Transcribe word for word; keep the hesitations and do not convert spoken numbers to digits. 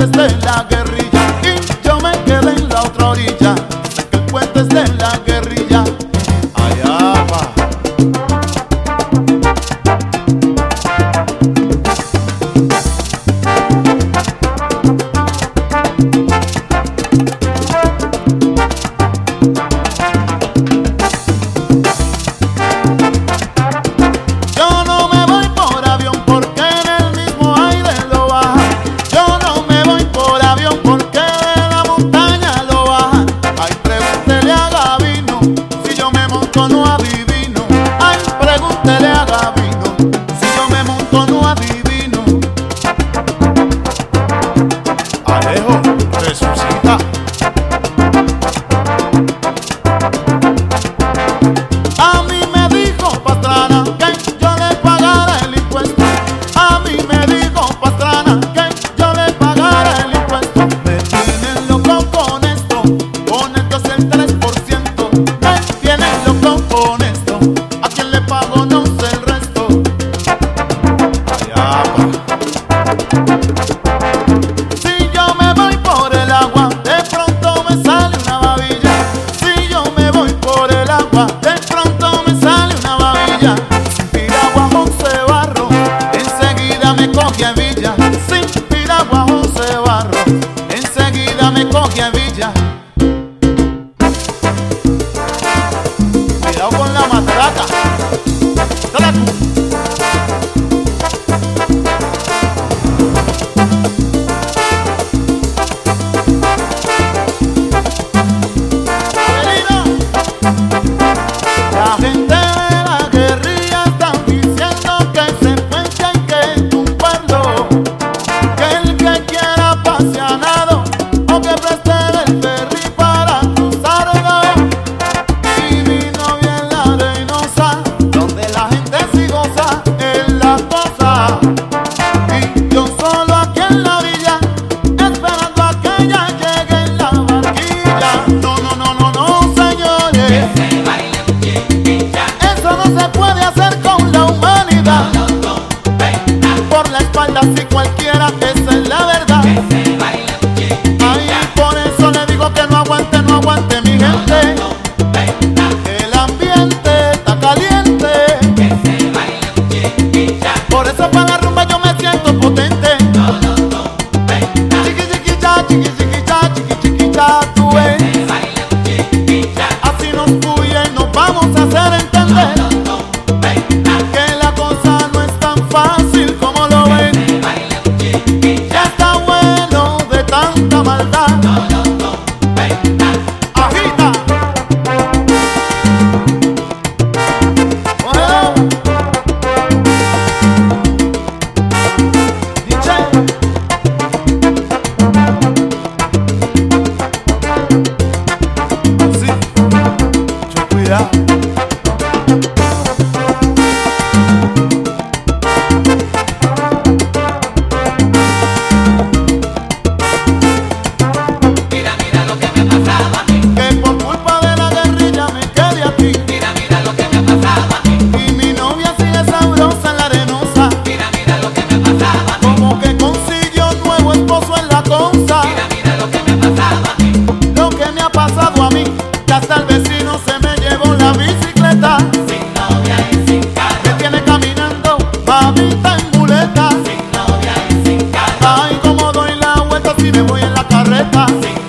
puente esté en la guerrilla y yo me quedé en la otra orilla. Dice que el puente esté en la guerrilla. Allá va. No adivino, ay, pregúntele a Gabino, si yo me monto no adivino. Alejo, resucita. A mí me dijo Pastrana que yo le pagara el impuesto. A mí me dijo Pastrana que yo le pagara el impuesto. Me tienen loco con esto, con esto es el tres por ciento. Me tienen loco con esto, a quien le pago no sé el resto. Allá va. Si yo me voy por el agua, de pronto me sale una babilla. Si yo me voy por el agua, de pronto me sale una babilla. Sin piragua José Barro, enseguida me coge a Villa. Sin piragua José Barro, enseguida me coge a Villa. Cuidado con la matraca. Dale tú. La gente de la guerrilla están diciendo que se encuentra y que tumbarlo, que el que quiera pase a nado o que preste el ferry para cruzarlo. Y mi novia en la Arenosa, donde la gente sí goza en la cosa, y yo solo aquí en la orilla esperando a que ella llegue en la barquilla. No, no, no, no, no, señores, eso no se puede hacer con la humanidad. Por la espalda si cualquiera, esa es la verdad. Ay, por eso le digo que no aguante, no aguante mi gente. El ambiente está caliente, por eso para la rumba yo me siento potente. Chiqui chiqui cha, chiqui chiqui cha, chiqui chiqui cha, tú ves. Así nos fluye y nos vamos a hacer entender que la cosa no es tan fácil como lo ven. Ya está bueno de tanta maldad. Agita. Bueno. Dice. Sí. Mucho cuidado. Mira, mira lo que me ha pasado a mí. Que por culpa de la guerrilla me quedé aquí. Mira, mira lo que me ha pasado a mí. Y mi novia sigue sabrosa en la Arenosa. Mira, mira lo que me ha pasado a mí. Como que consiguió nuevo esposo en la Conza. Mira, mira lo que me ha pasado a mí. Lo que me ha pasado a mí, que hasta el vecino se me llevó la bicicleta. Sin novia y sin carro. Me tiene caminando, babita en muleta. Sin novia y sin carro. Ay, como doy la vuelta si me voy en la carreta. Sin